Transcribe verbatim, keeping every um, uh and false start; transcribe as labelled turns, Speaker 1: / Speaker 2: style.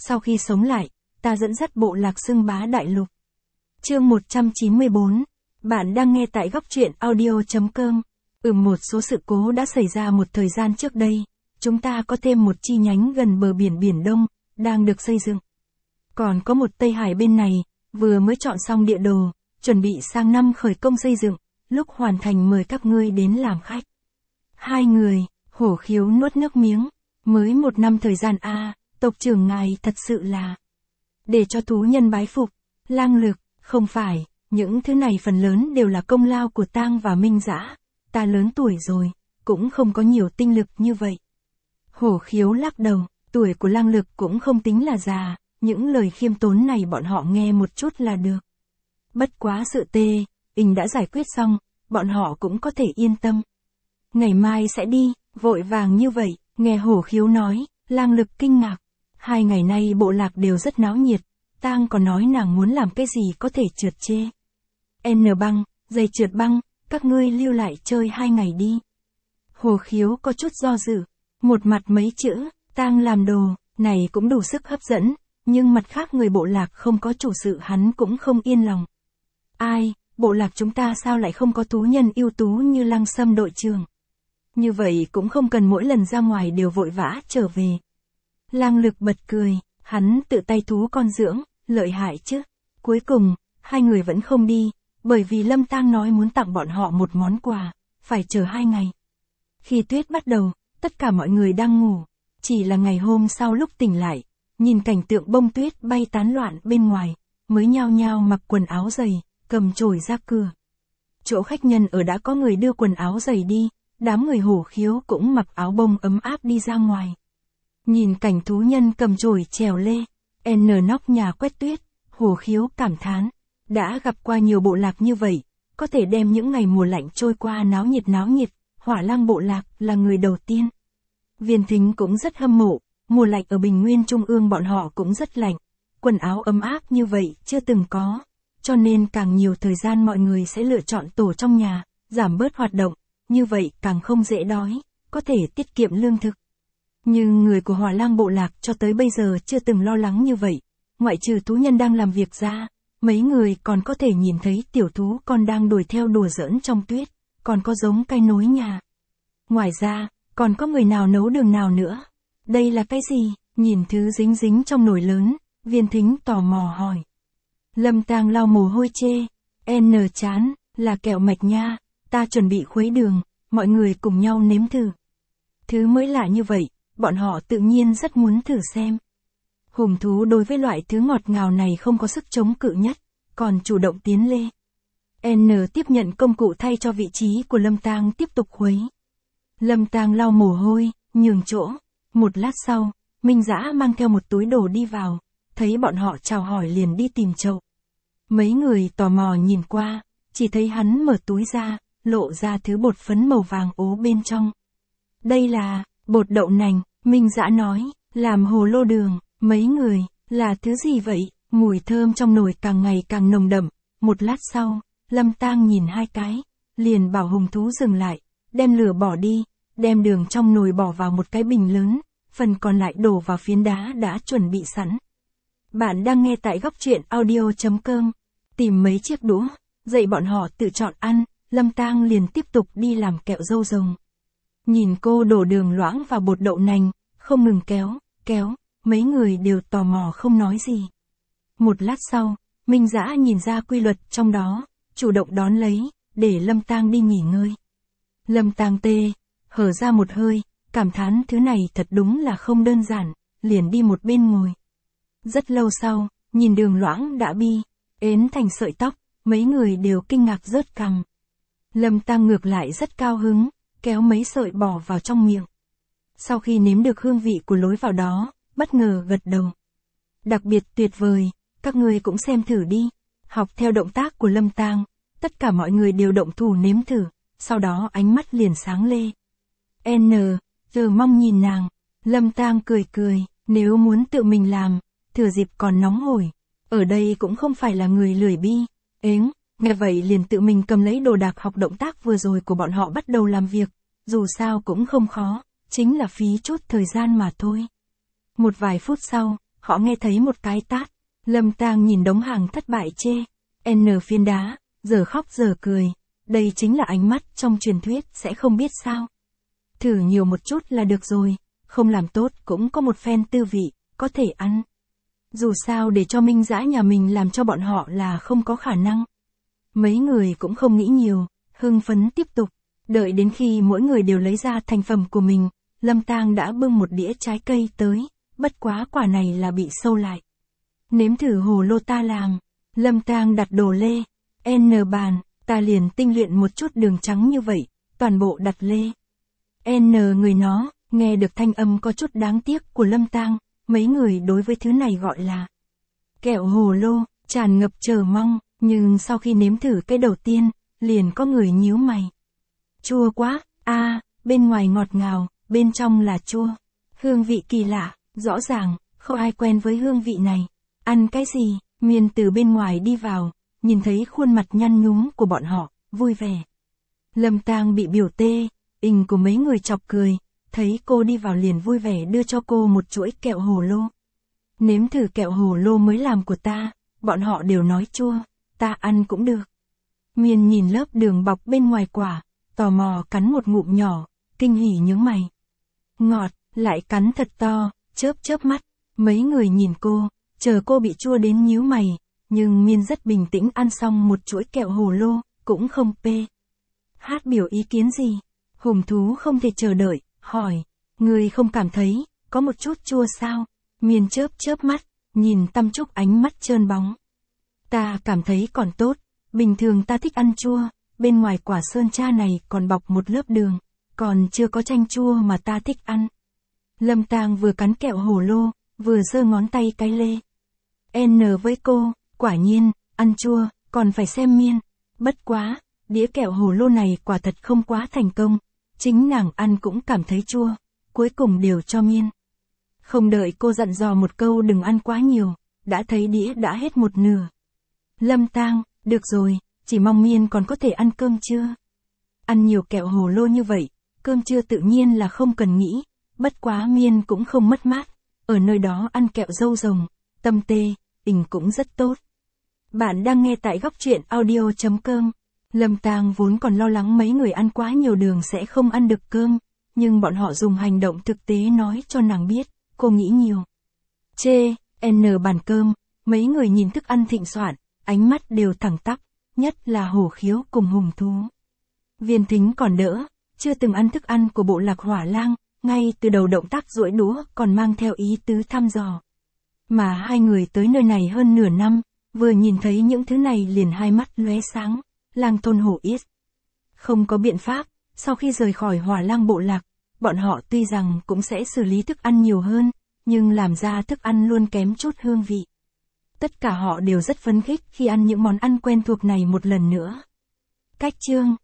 Speaker 1: Sau khi sống lại, ta dẫn dắt bộ lạc xưng bá đại lục. Chương một trăm chín mươi bốn. Bạn đang nghe tại góc truyện audio chấm com. Ừm một số sự cố đã xảy ra một thời gian trước đây. Chúng ta có thêm một chi nhánh gần bờ biển Biển Đông, đang được xây dựng. Còn có một Tây Hải bên này, vừa mới chọn xong địa đồ, chuẩn bị sang năm khởi công xây dựng, lúc hoàn thành mời các ngươi đến làm khách. Hai người, Hổ Khiếu nuốt nước miếng, mới một năm thời gian a à, tộc trưởng ngài thật sự là... Để cho thú nhân bái phục, Lang Lực, không phải, những thứ này phần lớn đều là công lao của Tang và Minh Dã, ta lớn tuổi rồi, cũng không có nhiều tinh lực như vậy. Hổ Khiếu lắc đầu, tuổi của Lang Lực cũng không tính là già, những lời khiêm tốn này bọn họ nghe một chút là được. Bất quá sự tê, Ình đã giải quyết xong, bọn họ cũng có thể yên tâm. Ngày mai sẽ đi, vội vàng như vậy, nghe Hổ Khiếu nói, Lang Lực kinh ngạc. Hai ngày nay bộ lạc đều rất náo nhiệt, Tang còn nói nàng muốn làm cái gì có thể trượt chê. N băng, giày trượt băng, các ngươi lưu lại chơi hai ngày đi. Hổ Khiếu có chút do dự, một mặt mấy chữ, Tang làm đồ, này cũng đủ sức hấp dẫn, nhưng mặt khác người bộ lạc không có chủ sự hắn cũng không yên lòng. Ai, bộ lạc chúng ta sao lại không có thú nhân ưu tú như Lăng Sâm đội trưởng? Như vậy cũng không cần mỗi lần ra ngoài đều vội vã trở về. Lang Lực bật cười, hắn tự tay thú con dưỡng, lợi hại chứ. Cuối cùng, hai người vẫn không đi, bởi vì Lâm Tang nói muốn tặng bọn họ một món quà, phải chờ hai ngày. Khi tuyết bắt đầu, tất cả mọi người đang ngủ, chỉ là ngày hôm sau lúc tỉnh lại, nhìn cảnh tượng bông tuyết bay tán loạn bên ngoài, mới nhao nhao mặc quần áo dày, cầm chổi ra cửa. Chỗ khách nhân ở đã có người đưa quần áo dày đi, đám người Hổ Khiếu cũng mặc áo bông ấm áp đi ra ngoài. Nhìn cảnh thú nhân cầm chổi trèo lê, N nóc nhà quét tuyết, Hổ Khiếu cảm thán, đã gặp qua nhiều bộ lạc như vậy, có thể đem những ngày mùa lạnh trôi qua náo nhiệt náo nhiệt, Hỏa Lang bộ lạc là người đầu tiên. Viên Thính cũng rất hâm mộ, mùa lạnh ở Bình Nguyên Trung ương bọn họ cũng rất lạnh, quần áo ấm áp như vậy chưa từng có, cho nên càng nhiều thời gian mọi người sẽ lựa chọn tổ trong nhà, giảm bớt hoạt động, như vậy càng không dễ đói, có thể tiết kiệm lương thực. Nhưng người của Hỏa Lang bộ lạc cho tới bây giờ chưa từng lo lắng như vậy, ngoại trừ thú nhân đang làm việc ra, mấy người còn có thể nhìn thấy tiểu thú con đang đuổi theo đùa giỡn trong tuyết, còn có giống cây nối nhà. Ngoài ra, còn có người nào nấu đường nào nữa? Đây là cái gì? Nhìn thứ dính dính trong nồi lớn, Viên Thính tò mò hỏi. Lâm Tang lau mồ hôi chê, N chán, là kẹo mạch nha, ta chuẩn bị khuấy đường, mọi người cùng nhau nếm thử. Thứ mới lạ như vậy, bọn họ tự nhiên rất muốn thử xem. Hùng thú đối với loại thứ ngọt ngào này không có sức chống cự nhất, còn chủ động tiến lê. N tiếp nhận công cụ thay cho vị trí của Lâm Tang tiếp tục khuấy. Lâm Tang lau mồ hôi, nhường chỗ. Một lát sau, Minh Dã mang theo một túi đồ đi vào, thấy bọn họ chào hỏi liền đi tìm chậu. Mấy người tò mò nhìn qua, chỉ thấy hắn mở túi ra, lộ ra thứ bột phấn màu vàng ố bên trong. Đây là bột đậu nành, Minh Dã nói, làm hồ lô đường. Mấy người, là thứ gì vậy? Mùi thơm trong nồi càng ngày càng nồng đậm. Một lát sau, Lâm Tang nhìn hai cái, liền bảo hùng thú dừng lại, đem lửa bỏ đi, đem đường trong nồi bỏ vào một cái bình lớn, phần còn lại đổ vào phiến đá đã chuẩn bị sẵn. Bạn đang nghe tại góc truyện audio chấm com. Tìm mấy chiếc đũa, dạy bọn họ tự chọn ăn, Lâm Tang liền tiếp tục đi làm kẹo dâu rồng. Nhìn cô đổ đường loãng vào bột đậu nành, không ngừng kéo, kéo, mấy người đều tò mò không nói gì. Một lát sau, Minh Dã nhìn ra quy luật trong đó, chủ động đón lấy, để Lâm Tang đi nghỉ ngơi. Lâm Tang tê, hở ra một hơi, cảm thán thứ này thật đúng là không đơn giản, liền đi một bên ngồi. Rất lâu sau, nhìn đường loãng đã bi, ến thành sợi tóc, mấy người đều kinh ngạc rớt cằm. Lâm Tang ngược lại rất cao hứng, kéo mấy sợi bỏ vào trong miệng. Sau khi nếm được hương vị của lối vào đó, bất ngờ gật đầu. Đặc biệt tuyệt vời, các ngươi cũng xem thử đi. Học theo động tác của Lâm Tang, tất cả mọi người đều động thủ nếm thử, sau đó ánh mắt liền sáng lê. N, giờ mong nhìn nàng, Lâm Tang cười cười, nếu muốn tự mình làm, thừa dịp còn nóng hổi. Ở đây cũng không phải là người lười bi, ếng, nghe vậy liền tự mình cầm lấy đồ đạc học động tác vừa rồi của bọn họ bắt đầu làm việc, dù sao cũng không khó, chính là phí chút thời gian mà thôi. Một vài phút sau, họ nghe thấy một cái tát. Lâm Tang nhìn đống hàng thất bại chê, N phiến đá, giờ khóc giờ cười. Đây chính là ánh mắt trong truyền thuyết sẽ không biết sao. Thử nhiều một chút là được rồi, không làm tốt cũng có một phen tư vị, có thể ăn. Dù sao để cho Minh Dã nhà mình làm cho bọn họ là không có khả năng. Mấy người cũng không nghĩ nhiều, hưng phấn tiếp tục. Đợi đến khi mỗi người đều lấy ra thành phẩm của mình, Lâm Tang đã bưng một đĩa trái cây tới, bất quá quả này là bị sâu lại. Nếm thử hồ lô ta làm. Lâm Tang đặt đồ lê, N bàn, ta liền tinh luyện một chút đường trắng như vậy, toàn bộ đặt lê. N người nó, nghe được thanh âm có chút đáng tiếc của Lâm Tang, mấy người đối với thứ này gọi là kẹo hồ lô, tràn ngập chờ mong, nhưng sau khi nếm thử cái đầu tiên, liền có người nhíu mày. Chua quá, a, à, bên ngoài ngọt ngào, bên trong là chua. Hương vị kỳ lạ, rõ ràng, không ai quen với hương vị này. Ăn cái gì? Miên từ bên ngoài đi vào, nhìn thấy khuôn mặt nhăn nhúm của bọn họ, vui vẻ. Lâm Tang bị biểu tê, ình của mấy người chọc cười, thấy cô đi vào liền vui vẻ đưa cho cô một chuỗi kẹo hồ lô. Nếm thử kẹo hồ lô mới làm của ta, bọn họ đều nói chua, ta ăn cũng được. Miên nhìn lớp đường bọc bên ngoài quả, tò mò cắn một ngụm nhỏ, kinh hỉ nhướng mày. Ngọt, lại cắn thật to, chớp chớp mắt, mấy người nhìn cô, chờ cô bị chua đến nhíu mày, nhưng Miên rất bình tĩnh ăn xong một chuỗi kẹo hồ lô, cũng không pê. Hát biểu ý kiến gì? Hùng thú không thể chờ đợi, hỏi, người không cảm thấy, có một chút chua sao? Miên chớp chớp mắt, nhìn Tâm Trúc ánh mắt trơn bóng. Ta cảm thấy còn tốt, bình thường ta thích ăn chua, bên ngoài quả sơn tra này còn bọc một lớp đường, còn chưa có chanh chua mà ta thích ăn. Lâm Tang vừa cắn kẹo hồ lô, vừa giơ ngón tay cái lê. N với cô, quả nhiên, ăn chua, còn phải xem Miên. Bất quá, đĩa kẹo hồ lô này quả thật không quá thành công, chính nàng ăn cũng cảm thấy chua, cuối cùng đều cho Miên. Không đợi cô dặn dò một câu đừng ăn quá nhiều, đã thấy đĩa đã hết một nửa. Lâm Tang, được rồi, chỉ mong Miên còn có thể ăn cơm trưa. Ăn nhiều kẹo hồ lô như vậy, cơm trưa tự nhiên là không cần nghĩ, bất quá Miên cũng không mất mát, ở nơi đó ăn kẹo dâu rồng, tâm tê, ình cũng rất tốt. Bạn đang nghe tại góc truyện audio chấm com. Lâm Tang vốn còn lo lắng mấy người ăn quá nhiều đường sẽ không ăn được cơm, nhưng bọn họ dùng hành động thực tế nói cho nàng biết, cô nghĩ nhiều. Chê, N bàn cơm, mấy người nhìn thức ăn thịnh soạn, ánh mắt đều thẳng tắp, nhất là Hổ Khiếu cùng Hùng Thú. Viên Thính còn đỡ, chưa từng ăn thức ăn của bộ lạc Hỏa Lang, ngay từ đầu động tác duỗi đũa còn mang theo ý tứ thăm dò. Mà hai người tới nơi này hơn nửa năm, vừa nhìn thấy những thứ này liền hai mắt lóe sáng, Lang thôn hổ yết. Không có biện pháp, sau khi rời khỏi Hỏa Lang bộ lạc, bọn họ tuy rằng cũng sẽ xử lý thức ăn nhiều hơn, nhưng làm ra thức ăn luôn kém chút hương vị. Tất cả họ đều rất phấn khích khi ăn những món ăn quen thuộc này một lần nữa. Cách chương